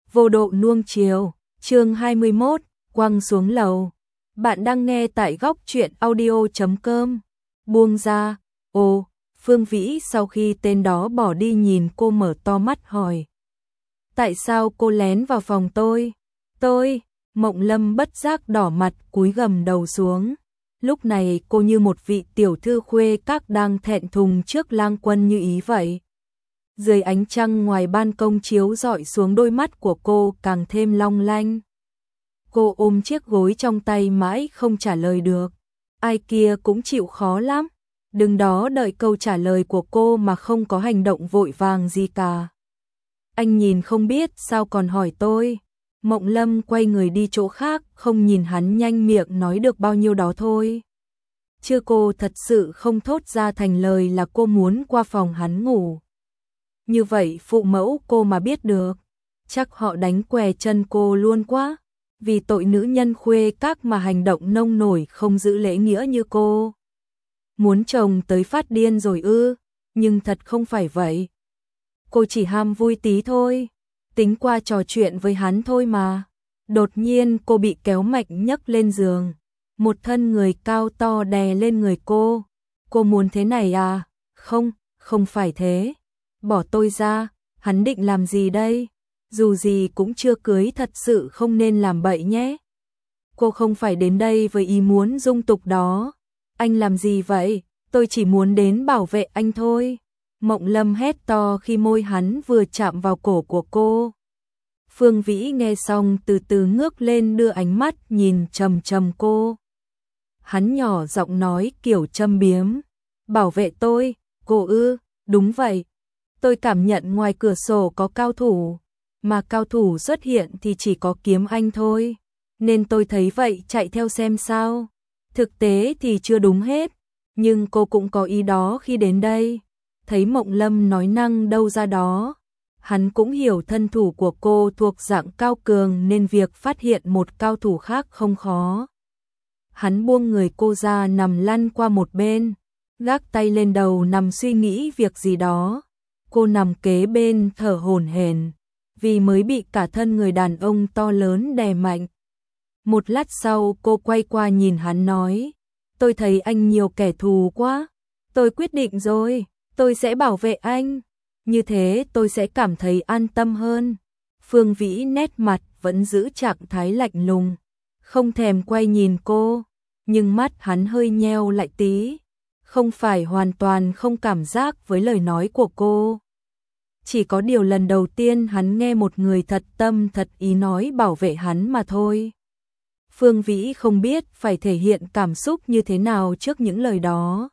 Vô độ nuông chiều, chương 21, quăng xuống lầu. Bạn đang nghe tại góc truyện audio.com. Buông ra, ồ, Phương Vĩ sau khi tên đó bỏ đi nhìn cô mở to mắt hỏi. Tại sao cô lén vào phòng tôi? Mộng Lâm bất giác đỏ mặt cúi gầm đầu xuống. Lúc này cô như một vị tiểu thư khuê các đang thẹn thùng trước lang quân như ý vậy. Dưới ánh trăng ngoài ban công chiếu rọi xuống, đôi mắt của cô càng thêm long lanh. Cô ôm chiếc gối trong tay mãi không trả lời được. Ai kia cũng chịu khó lắm. Đừng đó đợi câu trả lời của cô mà không có hành động vội vàng gì cả. Anh nhìn không biết sao còn hỏi tôi. Mộng Lâm quay người đi chỗ khác, không nhìn hắn, nhanh miệng nói được bao nhiêu đó thôi. Chứ cô thật sự không thốt ra thành lời là cô muốn qua phòng hắn ngủ. Như vậy phụ mẫu cô mà biết được, chắc họ đánh què chân cô luôn quá. Vì tội nữ nhân khuê các mà hành động nông nổi không giữ lễ nghĩa như cô. Muốn chồng tới phát điên rồi ư? Nhưng thật không phải vậy. Cô chỉ ham vui tí thôi, tính qua trò chuyện với hắn thôi mà. Đột nhiên cô bị kéo mạnh nhấc lên giường. Một thân người cao to đè lên người cô. Cô muốn thế này à? Không phải thế. Bỏ tôi ra, hắn định làm gì đây? Dù gì cũng chưa cưới, thật sự không nên làm bậy nhé. Cô không phải đến đây với ý muốn dung tục đó. Anh làm gì vậy? Tôi chỉ muốn đến bảo vệ anh thôi. Mộng Lâm hét to khi môi hắn vừa chạm vào cổ của cô. Phương Vĩ nghe xong từ từ ngước lên, đưa ánh mắt nhìn chằm chằm cô. Hắn nhỏ giọng nói kiểu châm biếm. Bảo vệ tôi, cô ư? Đúng vậy. Tôi cảm nhận ngoài cửa sổ có cao thủ, mà cao thủ xuất hiện thì chỉ có kiếm anh thôi. Nên tôi thấy vậy chạy theo xem sao. Thực tế thì chưa đúng hết, nhưng cô cũng có ý đó khi đến đây. Thấy Mộng Lâm nói năng đâu ra đó. Hắn cũng hiểu thân thủ của cô thuộc dạng cao cường nên việc phát hiện một cao thủ khác không khó. Hắn buông người cô ra, nằm lăn qua một bên, gác tay lên đầu nằm suy nghĩ việc gì đó. Cô nằm kế bên thở hổn hển, vì mới bị cả thân người đàn ông to lớn đè mạnh. Một lát sau cô quay qua nhìn hắn nói, tôi thấy anh nhiều kẻ thù quá. Tôi quyết định rồi, tôi sẽ bảo vệ anh. Như thế tôi sẽ cảm thấy an tâm hơn. Phương Vĩ nét mặt vẫn giữ trạng thái lạnh lùng, không thèm quay nhìn cô, nhưng mắt hắn hơi nheo lại tí. Không phải hoàn toàn không cảm giác với lời nói của cô. Chỉ có điều lần đầu tiên hắn nghe một người thật tâm thật ý nói bảo vệ hắn mà thôi. Phương Vĩ không biết phải thể hiện cảm xúc như thế nào trước những lời đó.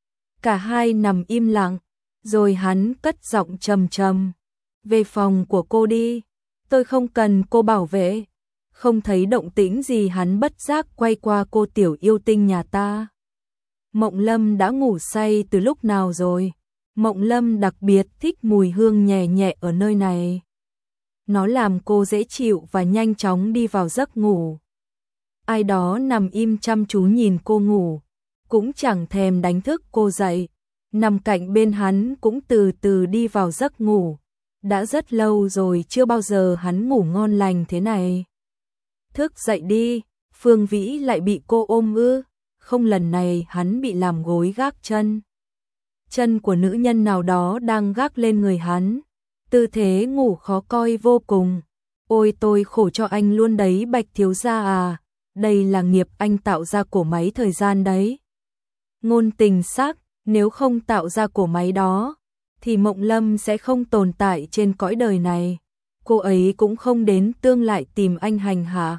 Cả hai nằm im lặng, rồi hắn cất giọng trầm trầm. Về phòng của cô đi, tôi không cần cô bảo vệ. Không thấy động tĩnh gì, hắn bất giác quay qua cô, tiểu yêu tinh nhà ta. Mộng Lâm đã ngủ say từ lúc nào rồi? Mộng Lâm đặc biệt thích mùi hương nhẹ nhẹ ở nơi này. Nó làm cô dễ chịu và nhanh chóng đi vào giấc ngủ. Ai đó nằm im chăm chú nhìn cô ngủ, cũng chẳng thèm đánh thức cô dậy. Nằm cạnh bên hắn cũng từ từ đi vào giấc ngủ. Đã rất lâu rồi chưa bao giờ hắn ngủ ngon lành thế này. Thức dậy đi. Phương Vĩ lại bị cô ôm ư? Không, lần này hắn bị làm gối gác chân. Chân của nữ nhân nào đó đang gác lên người hắn. Tư thế ngủ khó coi vô cùng. Ôi tôi khổ cho anh luôn đấy Bạch thiếu gia à. Đây là nghiệp anh tạo ra cổ máy thời gian đấy. Ngôn tình sắc, nếu không tạo ra cổ máy đó thì Mộng Lâm sẽ không tồn tại trên cõi đời này. Cô ấy cũng không đến tương lại tìm anh hành hạ.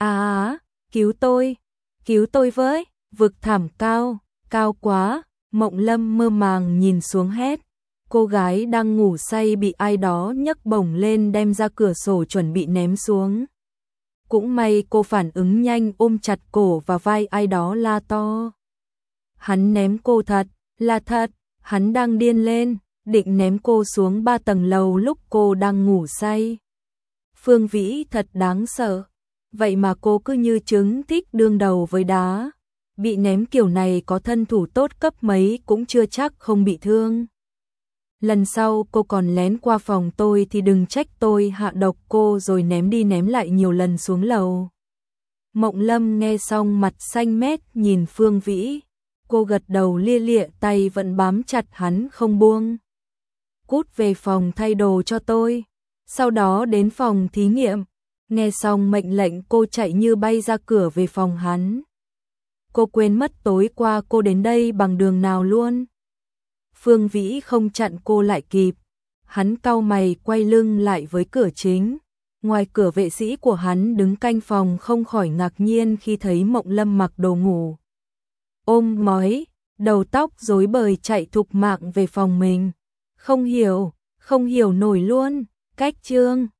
Cứu tôi với. Vực thẳm cao, cao quá. Mộng Lâm mơ màng nhìn xuống hét. Cô gái đang ngủ say bị ai đó nhấc bổng lên đem ra cửa sổ chuẩn bị ném xuống. Cũng may cô phản ứng nhanh, ôm chặt cổ và vai ai đó la to. Hắn ném cô thật, là thật. Hắn đang điên lên, định ném cô xuống 3 tầng lầu lúc cô đang ngủ say. Phương Vĩ thật đáng sợ. Vậy mà cô cứ như trứng thích đương đầu với đá. Bị ném kiểu này có thân thủ tốt cấp mấy cũng chưa chắc không bị thương. lần sau cô còn lén qua phòng tôi thì đừng trách tôi hạ độc cô rồi ném đi ném lại nhiều lần xuống lầu. Mộng Lâm nghe xong mặt xanh mét nhìn Phương Vĩ, cô gật đầu lia lịa tay vẫn bám chặt hắn không buông. Cút về phòng thay đồ cho tôi, sau đó đến phòng thí nghiệm. Nghe xong mệnh lệnh cô chạy như bay ra cửa về phòng hắn. Cô quên mất tối qua cô đến đây bằng đường nào luôn. Phương Vĩ không chặn cô lại kịp, hắn cau mày quay lưng lại với cửa chính. Ngoài cửa vệ sĩ của hắn đứng canh phòng không khỏi ngạc nhiên khi thấy Mộng Lâm mặc đồ ngủ. Ôm mói, đầu tóc rối bời chạy thục mạng về phòng mình. Không hiểu nổi luôn, cách trương.